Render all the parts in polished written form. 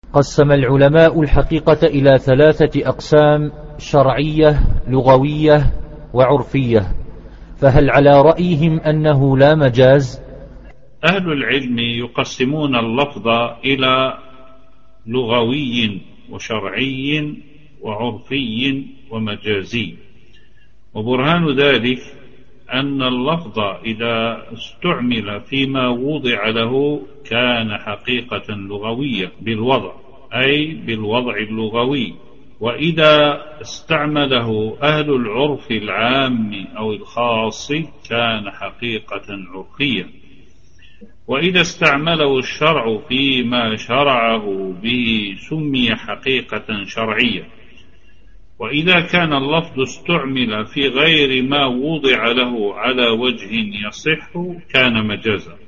قسم العلماء الحقيقة إلى 3 أقسام: شرعية، لغوية، وعرفية. فهل على رأيهم أنه لا مجاز؟ أهل العلم يقسمون اللفظ إلى لغوي وشرعي وعرفي ومجازي، وبرهان ذلك أن اللفظ إذا استعمل فيما وضع له كان حقيقة لغوية بالوضع، أي بالوضع اللغوي، وإذا استعمله أهل العرف العام أو الخاص كان حقيقة عرفية، وإذا استعمله الشرع فيما شرعه به سمي حقيقة شرعية، وإذا كان اللفظ استعمل في غير ما وضع له على وجه يصح كان مجازا.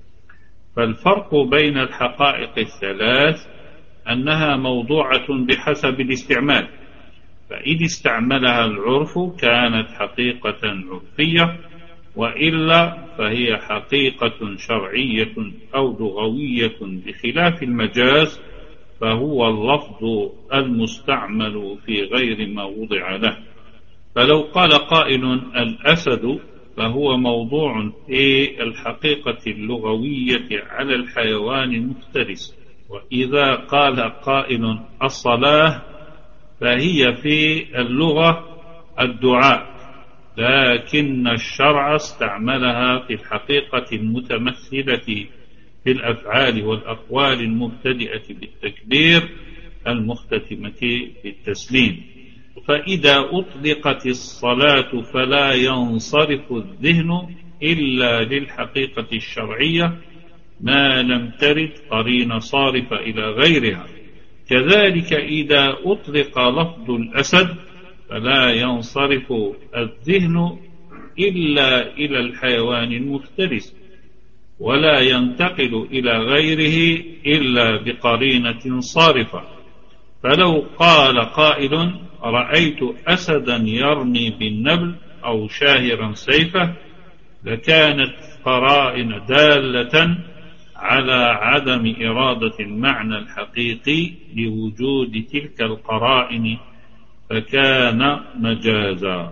فالفرق بين الحقائق الثلاث أنها موضوعة بحسب الاستعمال، فإذا استعملها العرف كانت حقيقة عرفية، وإلا فهي حقيقة شرعية أو لغوية، بخلاف المجاز فهو اللفظ المستعمل في غير ما وضع له. فلو قال قائل الأسد فهو موضوع في الحقيقة اللغوية على الحيوان المفترس، وإذا قال قائل الصلاة فهي في اللغة الدعاء، لكن الشرع استعملها في الحقيقة المتمثلة في الأفعال والأقوال المبتدئة بالتكبير المختتمة بالتسليم. فإذا أطلقت الصلاة فلا ينصرف الذهن إلا للحقيقة الشرعية ما لم ترد قرين صارفة إلى غيرها. كذلك إذا أطلق لفظ الأسد فلا ينصرف الذهن إلا إلى الحيوان المفترس، ولا ينتقل إلى غيره إلا بقرينة صارفة. فلو قال قائل رأيت أسدا يرمي بالنبل أو شاهرا سيفه لكانت قرائن دالة على عدم إرادة المعنى الحقيقي لوجود تلك القرائن فكان مجازا.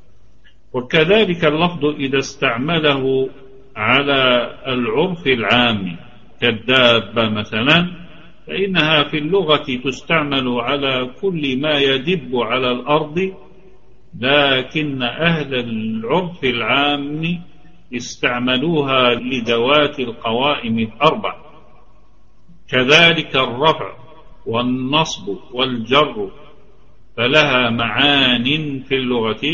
وكذلك اللفظ إذا استعمله على العرف العام كالدابة مثلا فإنها في اللغة تستعمل على كل ما يدب على الأرض، لكن أهل العرف العام استعملوها لذوات القوائم الأربع. كذلك الرفع والنصب والجر فلها معان في اللغة،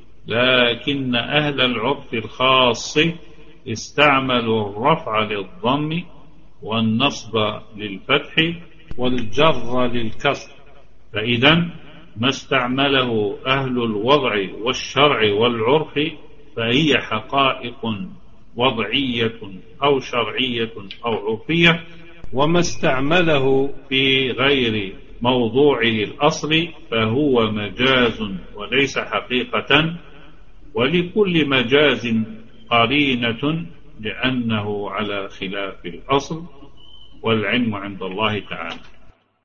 لكن أهل العرف الخاص استعملوا الرفع للضم والنصب للفتح والجر للكسر. فإذا ما استعمله أهل الوضع والشرع والعرف فهي حقائق وضعية أو شرعية أو عرفية، وما استعمله في غير موضوعه الأصل فهو مجاز وليس حقيقة، ولكل مجاز قرينة لأنه على خلاف الأصل، والعلم عند الله تعالى.